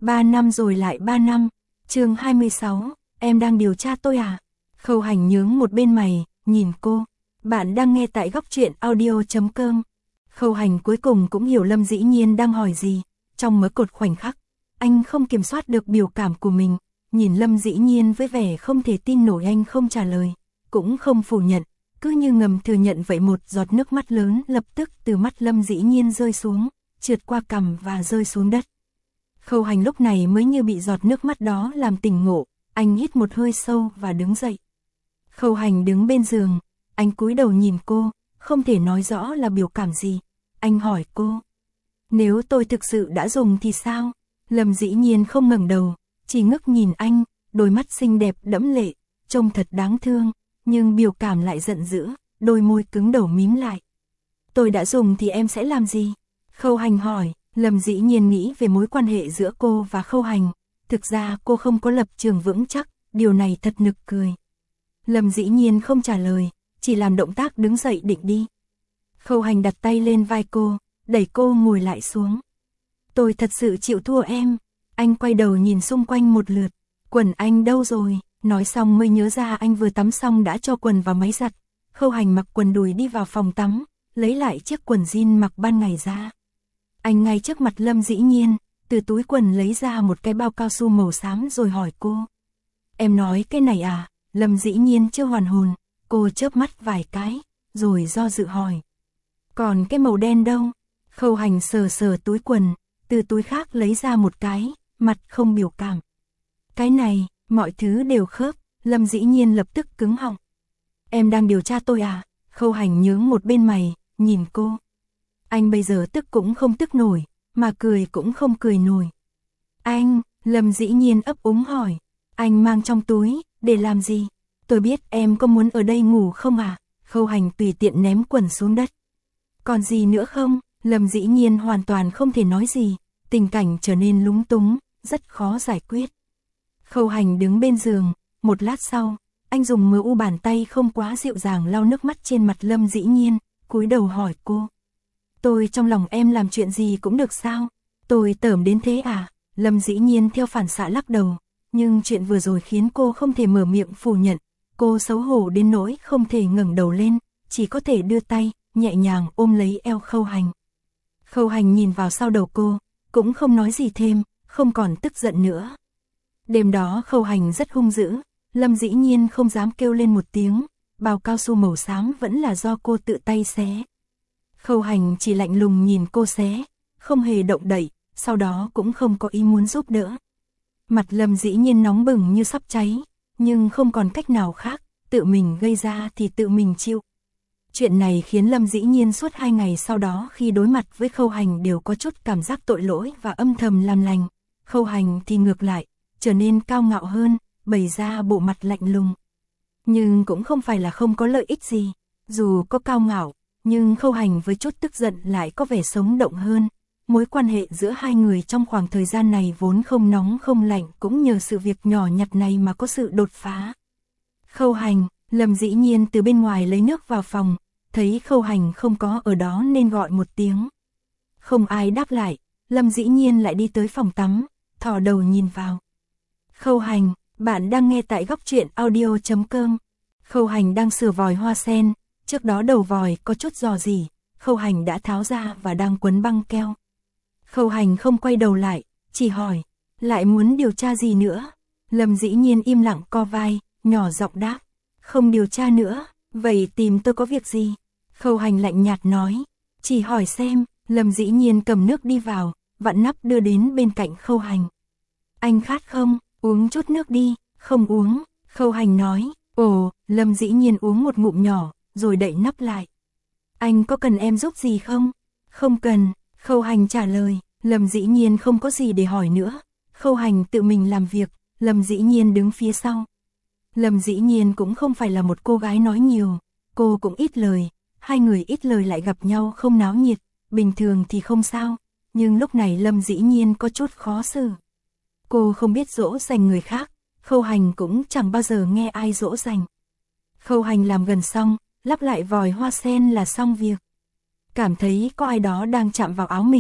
3 năm rồi lại 3 năm. Chương 26, em đang điều tra tôi à? Khâu Hành nhướng một bên mày, nhìn cô. Bạn đang nghe tại góc truyện audio.com. Khâu Hành cuối cùng cũng hiểu Lâm Dĩ Nhiên đang hỏi gì. Trong mớ cột khoảnh khắc, anh không kiểm soát được biểu cảm của mình. Nhìn Lâm Dĩ Nhiên với vẻ không thể tin nổi, anh không trả lời, cũng không phủ nhận, cứ như ngầm thừa nhận vậy. Một giọt nước mắt lớn lập tức từ mắt Lâm Dĩ Nhiên rơi xuống, trượt qua cằm và rơi xuống đất. Khâu Hành lúc này mới như bị giọt nước mắt đó làm tỉnh ngộ, anh hít một hơi sâu và đứng dậy. Khâu Hành đứng bên giường, anh cúi đầu nhìn cô, không thể nói rõ là biểu cảm gì. Anh hỏi cô, nếu tôi thực sự đã dùng thì sao? Lâm Dĩ Nhiên không ngẩng đầu, chỉ ngước nhìn anh, đôi mắt xinh đẹp đẫm lệ, trông thật đáng thương, nhưng biểu cảm lại giận dữ, đôi môi cứng đầu mím lại. Tôi đã dùng thì em sẽ làm gì? Khâu Hành hỏi. Lâm Dĩ Nhiên nghĩ về mối quan hệ giữa cô và Khâu Hành, thực ra cô không có lập trường vững chắc, điều này thật nực cười. Lâm Dĩ Nhiên không trả lời, chỉ làm động tác đứng dậy định đi. Khâu Hành đặt tay lên vai cô, đẩy cô ngồi lại xuống. Tôi thật sự chịu thua em. Anh quay đầu nhìn xung quanh một lượt, quần anh đâu rồi? Nói xong mới nhớ ra anh vừa tắm xong đã cho quần vào máy giặt. Khâu Hành mặc quần đùi đi vào phòng tắm, lấy lại chiếc quần jean mặc ban ngày ra. Anh ngay trước mặt Lâm Dĩ Nhiên, từ túi quần lấy ra một cái bao cao su màu xám rồi hỏi cô. Em nói cái này à? Lâm Dĩ Nhiên chưa hoàn hồn, cô chớp mắt vài cái, rồi do dự hỏi. Còn cái màu đen đâu? Khâu Hành sờ sờ túi quần, từ túi khác lấy ra một cái, mặt không biểu cảm. Cái này, mọi thứ đều khớp. Lâm Dĩ Nhiên lập tức cứng họng. Em đang điều tra tôi à? Khâu Hành nhướng một bên mày, nhìn cô. Anh bây giờ tức cũng không tức nổi, mà cười cũng không cười nổi. Anh, Lâm Dĩ Nhiên ấp úng hỏi, anh mang trong túi, để làm gì? Tôi biết em có muốn ở đây ngủ không à? Khâu Hành tùy tiện ném quần xuống đất. Còn gì nữa không? Lâm Dĩ Nhiên hoàn toàn không thể nói gì, tình cảnh trở nên lúng túng, rất khó giải quyết. Khâu Hành đứng bên giường, một lát sau, anh dùng mờ u bàn tay không quá dịu dàng lau nước mắt trên mặt Lâm Dĩ Nhiên, cúi đầu hỏi cô. Tôi trong lòng em làm chuyện gì cũng được sao? Tôi tởm đến thế à? Lâm Dĩ Nhiên theo phản xạ lắc đầu, nhưng chuyện vừa rồi khiến cô không thể mở miệng phủ nhận. Cô xấu hổ đến nỗi không thể ngẩng đầu lên, chỉ có thể đưa tay, nhẹ nhàng ôm lấy eo Khâu Hành. Khâu Hành nhìn vào sau đầu cô, cũng không nói gì thêm, không còn tức giận nữa. Đêm đó Khâu Hành rất hung dữ, Lâm Dĩ Nhiên không dám kêu lên một tiếng, bao cao su màu xám vẫn là do cô tự tay xé. Khâu Hành chỉ lạnh lùng nhìn cô xé, không hề động đậy, sau đó cũng không có ý muốn giúp đỡ. Mặt Lâm Dĩ Nhiên nóng bừng như sắp cháy, nhưng không còn cách nào khác, tự mình gây ra thì tự mình chịu. Chuyện này khiến Lâm Dĩ Nhiên suốt 2 ngày sau đó khi đối mặt với Khâu Hành đều có chút cảm giác tội lỗi và âm thầm làm lành. Khâu Hành thì ngược lại, trở nên cao ngạo hơn, bày ra bộ mặt lạnh lùng. Nhưng cũng không phải là không có lợi ích gì, dù có cao ngạo, nhưng Khâu Hành với chút tức giận lại có vẻ sống động hơn. Mối quan hệ giữa hai người trong khoảng thời gian này vốn không nóng không lạnh, cũng nhờ sự việc nhỏ nhặt này mà có sự đột phá. Khâu Hành, Lâm Dĩ Nhiên từ bên ngoài lấy nước vào phòng, thấy Khâu Hành không có ở đó nên gọi một tiếng. Không ai đáp lại, Lâm Dĩ Nhiên lại đi tới phòng tắm, thò đầu nhìn vào. Khâu Hành, bạn đang nghe tại góc truyện audio.com. Khâu Hành đang sửa vòi hoa sen, trước đó đầu vòi có chút rò rỉ, Khâu Hành đã tháo ra và đang quấn băng keo. Khâu Hành không quay đầu lại, chỉ hỏi, lại muốn điều tra gì nữa? Lâm Dĩ Nhiên im lặng co vai, nhỏ giọng đáp, không điều tra nữa, vậy tìm tôi có việc gì? Khâu Hành lạnh nhạt nói, chỉ hỏi xem. Lâm Dĩ Nhiên cầm nước đi vào, vặn nắp đưa đến bên cạnh Khâu Hành. Anh khát không? Uống chút nước đi. Không uống, Khâu Hành nói. Ồ, Lâm Dĩ Nhiên uống một ngụm nhỏ, rồi đậy nắp lại. Anh có cần em giúp gì không? Không cần, Khâu Hành trả lời. Lâm Dĩ Nhiên không có gì để hỏi nữa. Khâu Hành tự mình làm việc, Lâm Dĩ Nhiên đứng phía sau. Lâm Dĩ Nhiên cũng không phải là một cô gái nói nhiều, cô cũng ít lời, hai người ít lời lại gặp nhau không náo nhiệt, bình thường thì không sao, nhưng lúc này Lâm Dĩ Nhiên có chút khó xử. Cô không biết dỗ dành người khác, Khâu Hành cũng chẳng bao giờ nghe ai dỗ dành. Khâu Hành làm gần xong, lắp lại vòi hoa sen là xong việc. Cảm thấy có ai đó đang chạm vào áo mình,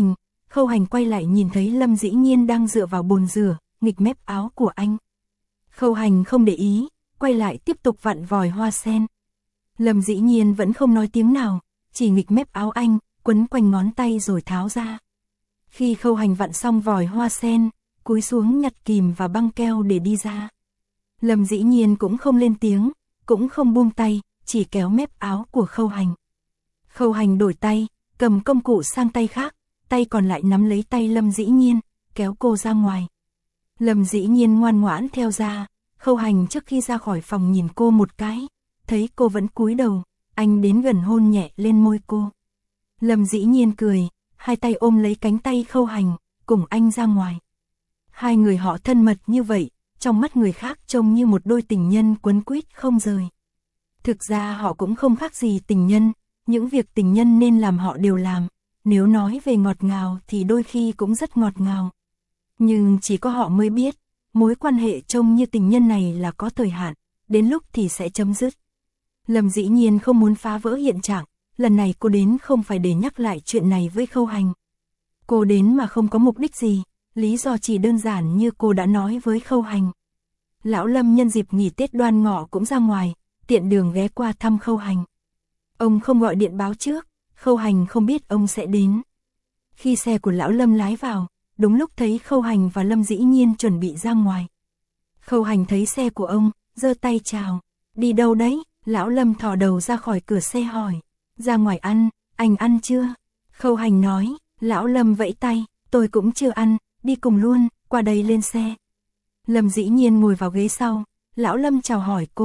Khâu Hành quay lại nhìn thấy Lâm Dĩ Nhiên đang dựa vào bồn rửa, nghịch mép áo của anh. Khâu Hành không để ý, quay lại tiếp tục vặn vòi hoa sen. Lâm Dĩ Nhiên vẫn không nói tiếng nào, chỉ nghịch mép áo anh, quấn quanh ngón tay rồi tháo ra. Khi Khâu Hành vặn xong vòi hoa sen, cúi xuống nhặt kìm và băng keo để đi ra. Lâm Dĩ Nhiên cũng không lên tiếng, cũng không buông tay, chỉ kéo mép áo của Khâu Hành. Khâu Hành đổi tay, cầm công cụ sang tay khác, tay còn lại nắm lấy tay Lâm Dĩ Nhiên, kéo cô ra ngoài. Lâm Dĩ Nhiên ngoan ngoãn theo ra, Khâu Hành trước khi ra khỏi phòng nhìn cô một cái, thấy cô vẫn cúi đầu, anh đến gần hôn nhẹ lên môi cô. Lâm Dĩ Nhiên cười, hai tay ôm lấy cánh tay Khâu Hành, cùng anh ra ngoài. Hai người họ thân mật như vậy, trong mắt người khác trông như một đôi tình nhân quấn quýt không rời. Thực ra họ cũng không khác gì tình nhân, những việc tình nhân nên làm họ đều làm, nếu nói về ngọt ngào thì đôi khi cũng rất ngọt ngào. Nhưng chỉ có họ mới biết, mối quan hệ trông như tình nhân này là có thời hạn, đến lúc thì sẽ chấm dứt. Lâm Dĩ Nhiên không muốn phá vỡ hiện trạng, lần này cô đến không phải để nhắc lại chuyện này với Khâu Hành. Cô đến mà không có mục đích gì, lý do chỉ đơn giản như cô đã nói với Khâu Hành. Lão Lâm nhân dịp nghỉ Tết Đoan Ngọ cũng ra ngoài, tiện đường ghé qua thăm Khâu Hành. Ông không gọi điện báo trước, Khâu Hành không biết ông sẽ đến. Khi xe của Lão Lâm lái vào, đúng lúc thấy Khâu Hành và Lâm Dĩ Nhiên chuẩn bị ra ngoài. Khâu Hành thấy xe của ông, giơ tay chào. Đi đâu đấy? Lão Lâm thò đầu ra khỏi cửa xe hỏi. Ra ngoài ăn, anh ăn chưa? Khâu Hành nói. Lão Lâm vẫy tay, tôi cũng chưa ăn, đi cùng luôn, qua đây lên xe. Lâm Dĩ Nhiên ngồi vào ghế sau, Lão Lâm chào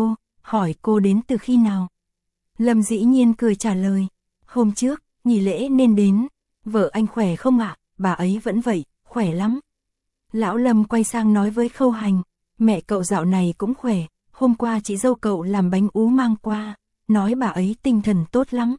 hỏi cô đến từ khi nào? Lâm Dĩ Nhiên cười trả lời. Hôm trước, nghỉ lễ nên đến. Vợ anh khỏe không ạ? Bà ấy vẫn vậy, khỏe lắm. Lão Lâm quay sang nói với Khâu Hành. Mẹ cậu dạo này cũng khỏe, hôm qua chị dâu cậu làm bánh ú mang qua, nói bà ấy tinh thần tốt lắm.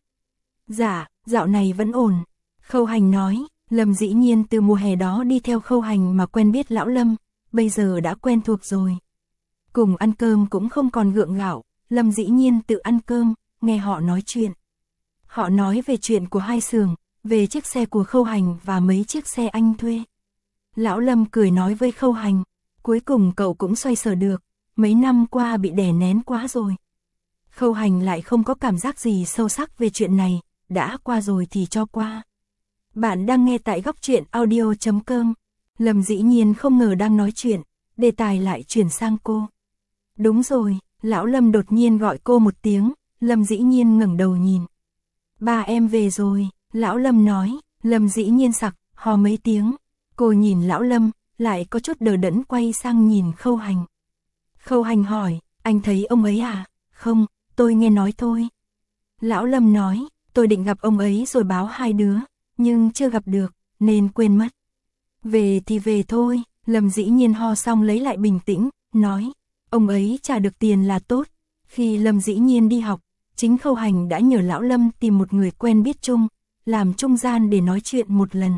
Dạ, dạo này vẫn ổn. Khâu Hành nói. Lâm Dĩ Nhiên từ mùa hè đó đi theo Khâu Hành mà quen biết Lão Lâm, bây giờ đã quen thuộc rồi. Cùng ăn cơm cũng không còn gượng gạo, Lâm Dĩ Nhiên tự ăn cơm, nghe họ nói chuyện. Họ nói về chuyện của hai xưởng, về chiếc xe của Khâu Hành và mấy chiếc xe anh thuê. Lão Lâm cười nói với Khâu Hành, cuối cùng cậu cũng xoay sở được, mấy năm qua bị đè nén quá rồi. Khâu Hành lại không có cảm giác gì sâu sắc về chuyện này, đã qua rồi thì cho qua. Bạn đang nghe tại Góc Truyện Audio.com. Lâm Dĩ Nhiên không ngờ đang nói chuyện, đề tài lại chuyển sang cô. Đúng rồi, Lão Lâm đột nhiên gọi cô một tiếng, Lâm Dĩ Nhiên ngẩng đầu nhìn. Ba em về rồi, Lão Lâm nói. Lâm Dĩ Nhiên sặc, hò mấy tiếng. Cô nhìn Lão Lâm, lại có chút đờ đẫn quay sang nhìn Khâu Hành. Khâu Hành hỏi, anh thấy ông ấy à? Không, tôi nghe nói thôi. Lão Lâm nói, tôi định gặp ông ấy rồi báo hai đứa, nhưng chưa gặp được, nên quên mất. Về thì về thôi. Lâm Dĩ Nhiên ho xong lấy lại bình tĩnh, nói, ông ấy trả được tiền là tốt. Khi Lâm Dĩ Nhiên đi học, chính Khâu Hành đã nhờ Lão Lâm tìm một người quen biết chung, làm trung gian để nói chuyện một lần.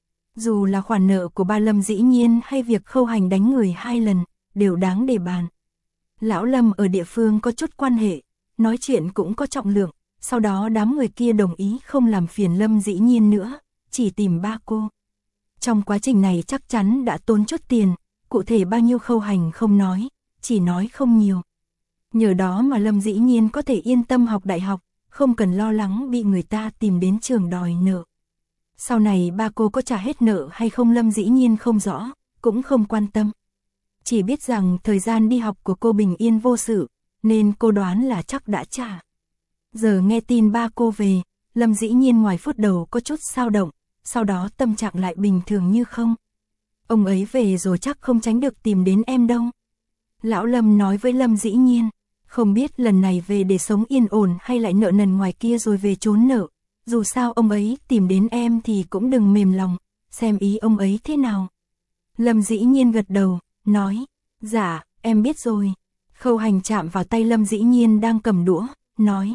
Dù là khoản nợ của ba Lâm Dĩ Nhiên hay việc Khâu Hành đánh người 2 lần, đều đáng để bàn. Lão Lâm ở địa phương có chút quan hệ, nói chuyện cũng có trọng lượng, sau đó đám người kia đồng ý không làm phiền Lâm Dĩ Nhiên nữa, chỉ tìm ba cô. Trong quá trình này chắc chắn đã tốn chút tiền, cụ thể bao nhiêu Khâu Hành không nói, chỉ nói không nhiều. Nhờ đó mà Lâm Dĩ Nhiên có thể yên tâm học đại học, không cần lo lắng bị người ta tìm đến trường đòi nợ. Sau này ba cô có trả hết nợ hay không Lâm Dĩ Nhiên không rõ, cũng không quan tâm. Chỉ biết rằng thời gian đi học của cô bình yên vô sự, nên cô đoán là chắc đã trả. Giờ nghe tin ba cô về, Lâm Dĩ Nhiên ngoài phút đầu có chút dao động, sau đó tâm trạng lại bình thường như không. Ông ấy về rồi chắc không tránh được tìm đến em đâu. Lão Lâm nói với Lâm Dĩ Nhiên, không biết lần này về để sống yên ổn hay lại nợ nần ngoài kia rồi về trốn nợ. Dù sao ông ấy tìm đến em thì cũng đừng mềm lòng, xem ý ông ấy thế nào. Lâm Dĩ Nhiên gật đầu, nói, dạ, em biết rồi. Khâu Hành chạm vào tay Lâm Dĩ Nhiên đang cầm đũa, nói,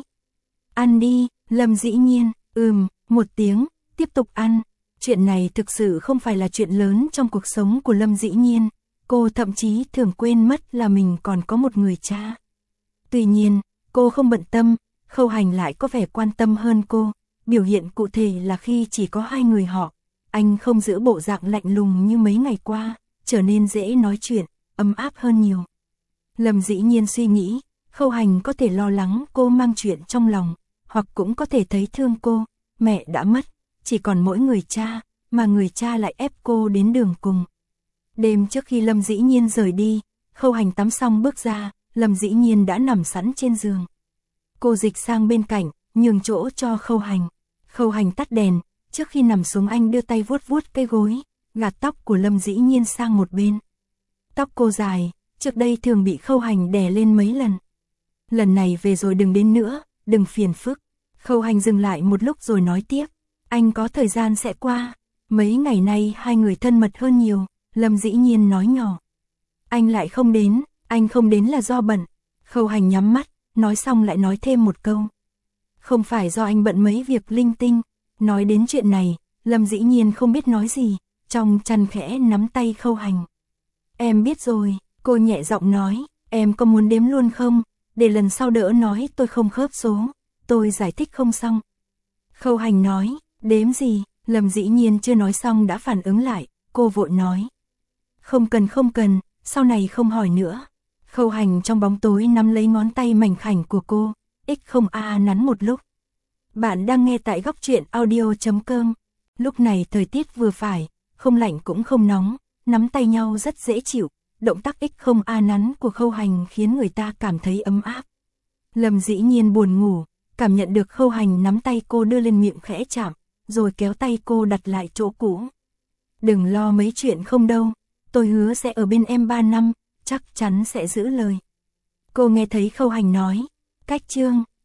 ăn đi. Lâm Dĩ Nhiên, một tiếng, tiếp tục ăn. Chuyện này thực sự không phải là chuyện lớn trong cuộc sống của Lâm Dĩ Nhiên, cô thậm chí thường quên mất là mình còn có một người cha. Tuy nhiên, cô không bận tâm, Khâu Hành lại có vẻ quan tâm hơn cô, biểu hiện cụ thể là khi chỉ có hai người họ, anh không giữ bộ dạng lạnh lùng như mấy ngày qua, trở nên dễ nói chuyện, ấm áp hơn nhiều. Lâm Dĩ Nhiên suy nghĩ, Khâu Hành có thể lo lắng cô mang chuyện trong lòng, hoặc cũng có thể thấy thương cô, mẹ đã mất, chỉ còn mỗi người cha, mà người cha lại ép cô đến đường cùng. Đêm trước khi Lâm Dĩ Nhiên rời đi, Khâu Hành tắm xong bước ra, Lâm Dĩ Nhiên đã nằm sẵn trên giường. Cô dịch sang bên cạnh, nhường chỗ cho Khâu Hành. Khâu Hành tắt đèn, trước khi nằm xuống anh đưa tay vuốt vuốt cái gối, gạt tóc của Lâm Dĩ Nhiên sang một bên. Tóc cô dài, trước đây thường bị Khâu Hành đè lên mấy lần. Lần này về rồi đừng đến nữa, đừng phiền phức. Khâu Hành dừng lại một lúc rồi nói tiếp, anh có thời gian sẽ qua. Mấy ngày nay hai người thân mật hơn nhiều, Lâm Dĩ Nhiên nói nhỏ. Anh lại không đến, anh không đến là do bận. Khâu Hành nhắm mắt, nói xong lại nói thêm một câu. Không phải do anh bận mấy việc linh tinh. Nói đến chuyện này, Lâm Dĩ Nhiên không biết nói gì, trong chăn khẽ nắm tay Khâu Hành. Em biết rồi, cô nhẹ giọng nói, em có muốn đếm luôn không? Để lần sau đỡ nói tôi không khớp số, tôi giải thích không xong. Khâu Hành nói, đếm gì? Lâm Dĩ Nhiên chưa nói xong đã phản ứng lại, cô vội nói. Không cần, sau này không hỏi nữa. Khâu Hành trong bóng tối nắm lấy ngón tay mảnh khảnh của cô, X0A nắn một lúc. Bạn đang nghe tại góc truyện audio.com. Lúc này thời tiết vừa phải, không lạnh cũng không nóng, nắm tay nhau rất dễ chịu. Động tác X0A nắn của Khâu Hành khiến người ta cảm thấy ấm áp. Lâm Dĩ Nhiên buồn ngủ, cảm nhận được Khâu Hành nắm tay cô đưa lên miệng khẽ chạm, rồi kéo tay cô đặt lại chỗ cũ. Đừng lo mấy chuyện không đâu, tôi hứa sẽ ở bên em 3 năm, chắc chắn sẽ giữ lời. Cô nghe thấy Khâu Hành nói, cách chương.